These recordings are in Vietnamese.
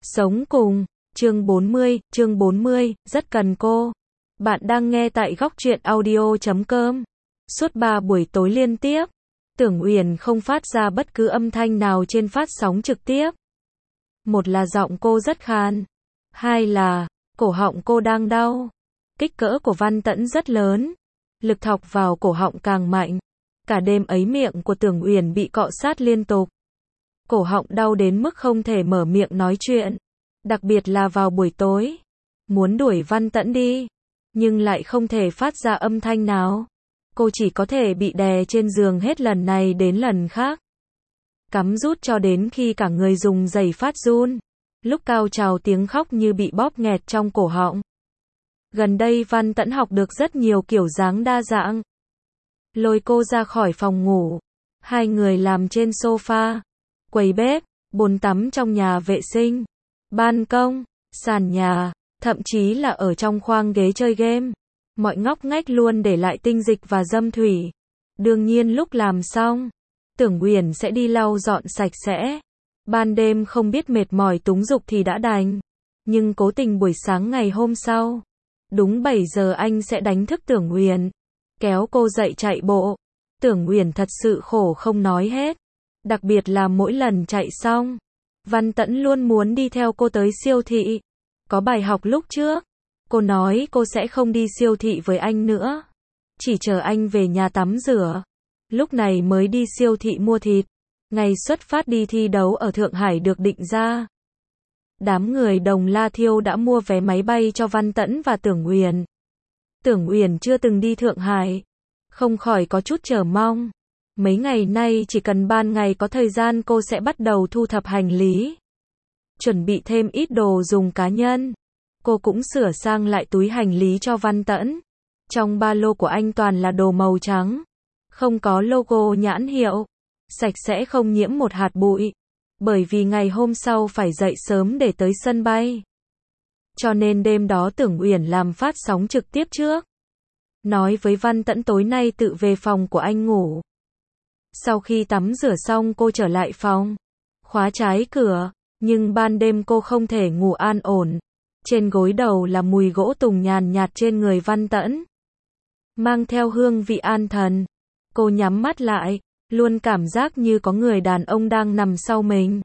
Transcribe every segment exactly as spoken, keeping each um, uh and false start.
Sống cùng, chương bốn mươi, chương bốn mươi, rất cần cô. Bạn đang nghe tại góc truyện audio chấm com. Suốt ba buổi tối liên tiếp, Tưởng Uyển không phát ra bất cứ âm thanh nào trên phát sóng trực tiếp. Một là giọng cô rất khan, hai là cổ họng cô đang đau. Kích cỡ của Văn Tẫn rất lớn, lực thọc vào cổ họng càng mạnh. Cả đêm ấy miệng của Tưởng Uyển bị cọ sát liên tục. Cổ họng đau đến mức không thể mở miệng nói chuyện. Đặc biệt là vào buổi tối. Muốn đuổi Văn Tẫn đi, nhưng lại không thể phát ra âm thanh nào. Cô chỉ có thể bị đè trên giường hết lần này đến lần khác. Cắm rút cho đến khi cả người dùng giày phát run. Lúc cao trào tiếng khóc như bị bóp nghẹt trong cổ họng. Gần đây Văn Tẫn học được rất nhiều kiểu dáng đa dạng. Lôi cô ra khỏi phòng ngủ. Hai người làm trên sofa, quầy bếp, bồn tắm trong nhà vệ sinh, ban công, sàn nhà, thậm chí là ở trong khoang ghế chơi game. Mọi ngóc ngách luôn để lại tinh dịch và dâm thủy. Đương nhiên lúc làm xong, Tưởng Uyển sẽ đi lau dọn sạch sẽ. Ban đêm không biết mệt mỏi túng dục thì đã đành. Nhưng cố tình buổi sáng ngày hôm sau, đúng bảy giờ anh sẽ đánh thức Tưởng Uyển, kéo cô dậy chạy bộ. Tưởng Uyển thật sự khổ không nói hết. Đặc biệt là mỗi lần chạy xong, Văn Tẫn luôn muốn đi theo cô tới siêu thị. Có bài học lúc trước, cô nói cô sẽ không đi siêu thị với anh nữa. Chỉ chờ anh về nhà tắm rửa. Lúc này mới đi siêu thị mua thịt. Ngày xuất phát đi thi đấu ở Thượng Hải được định ra. Đám người Đồng La Thiêu đã mua vé máy bay cho Văn Tẫn và Tưởng Uyển. Tưởng Uyển chưa từng đi Thượng Hải, không khỏi có chút chờ mong. Mấy ngày nay chỉ cần ban ngày có thời gian cô sẽ bắt đầu thu thập hành lý. Chuẩn bị thêm ít đồ dùng cá nhân. Cô cũng sửa sang lại túi hành lý cho Văn Tẫn. Trong ba lô của anh toàn là đồ màu trắng. Không có logo nhãn hiệu. Sạch sẽ không nhiễm một hạt bụi. Bởi vì ngày hôm sau phải dậy sớm để tới sân bay. Cho nên đêm đó Tưởng Uyển làm phát sóng trực tiếp trước. Nói với Văn Tẫn tối nay tự về phòng của anh ngủ. Sau khi tắm rửa xong cô trở lại phòng, khóa trái cửa, nhưng ban đêm cô không thể ngủ an ổn. Trên gối đầu là mùi gỗ tùng nhàn nhạt trên người Văn Tẫn, mang theo hương vị an thần. Cô nhắm mắt lại, luôn cảm giác như có người đàn ông đang nằm sau mình.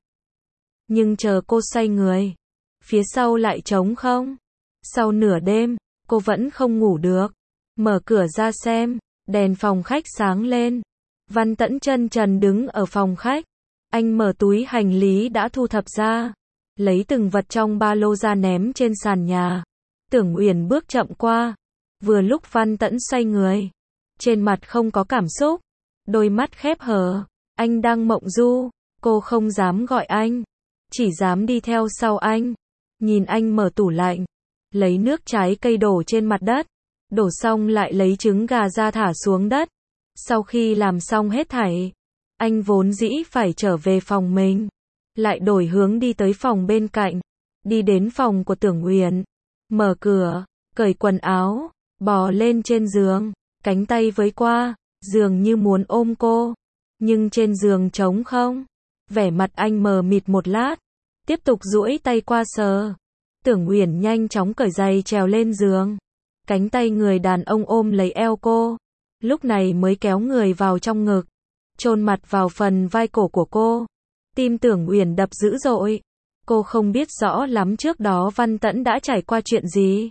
Nhưng chờ cô xoay người, phía sau lại trống không. Sau nửa đêm, cô vẫn không ngủ được. Mở cửa ra xem, đèn phòng khách sáng lên. Văn Tẫn chân trần đứng ở phòng khách. Anh mở túi hành lý đã thu thập ra, lấy từng vật trong ba lô ra ném trên sàn nhà. Tưởng Uyển bước chậm qua. Vừa lúc Văn Tẫn xoay người, trên mặt không có cảm xúc, đôi mắt khép hờ. Anh đang mộng du. Cô không dám gọi anh, chỉ dám đi theo sau anh. Nhìn anh mở tủ lạnh, lấy nước trái cây đổ trên mặt đất. Đổ xong lại lấy trứng gà ra thả xuống đất. Sau khi làm xong hết thảy, anh vốn dĩ phải trở về phòng mình, lại đổi hướng đi tới phòng bên cạnh. Đi đến phòng của Tưởng Uyển, mở cửa, cởi quần áo, bò lên trên giường, cánh tay với qua, giường như muốn ôm cô. Nhưng trên giường trống không. Vẻ mặt anh mờ mịt một lát, tiếp tục duỗi tay qua sờ. Tưởng Uyển nhanh chóng cởi giày trèo lên giường. Cánh tay người đàn ông ôm lấy eo cô. Lúc này mới kéo người vào trong ngực, chôn mặt vào phần vai cổ của cô. Tim Tưởng Uyển đập dữ dội. Cô không biết rõ lắm trước đó Văn Tẫn đã trải qua chuyện gì.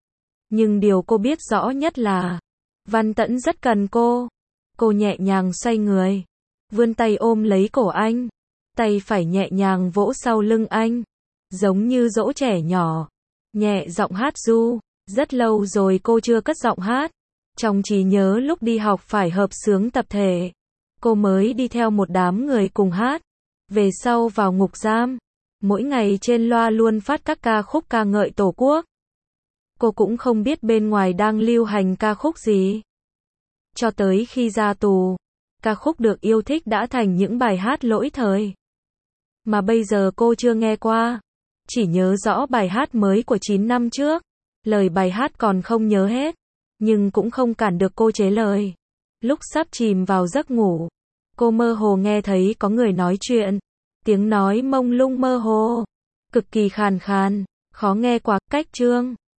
Nhưng điều cô biết rõ nhất là Văn Tẫn rất cần cô. Cô nhẹ nhàng xoay người, vươn tay ôm lấy cổ anh. Tay phải nhẹ nhàng vỗ sau lưng anh, giống như dỗ trẻ nhỏ. Nhẹ giọng hát ru. Rất lâu rồi cô chưa cất giọng hát. Trong trí nhớ lúc đi học phải hợp xướng tập thể, cô mới đi theo một đám người cùng hát. Về sau vào ngục giam, mỗi ngày trên loa luôn phát các ca khúc ca ngợi Tổ quốc. Cô cũng không biết bên ngoài đang lưu hành ca khúc gì. Cho tới khi ra tù, ca khúc được yêu thích đã thành những bài hát lỗi thời. Mà bây giờ cô chưa nghe qua. Chỉ nhớ rõ bài hát mới của chín năm trước. Lời bài hát còn không nhớ hết. Nhưng cũng không cản được cô chế lời. Lúc sắp chìm vào giấc ngủ, cô mơ hồ nghe thấy có người nói chuyện. Tiếng nói mông lung mơ hồ. cực kỳ khàn khàn, khó nghe quá, cách chương.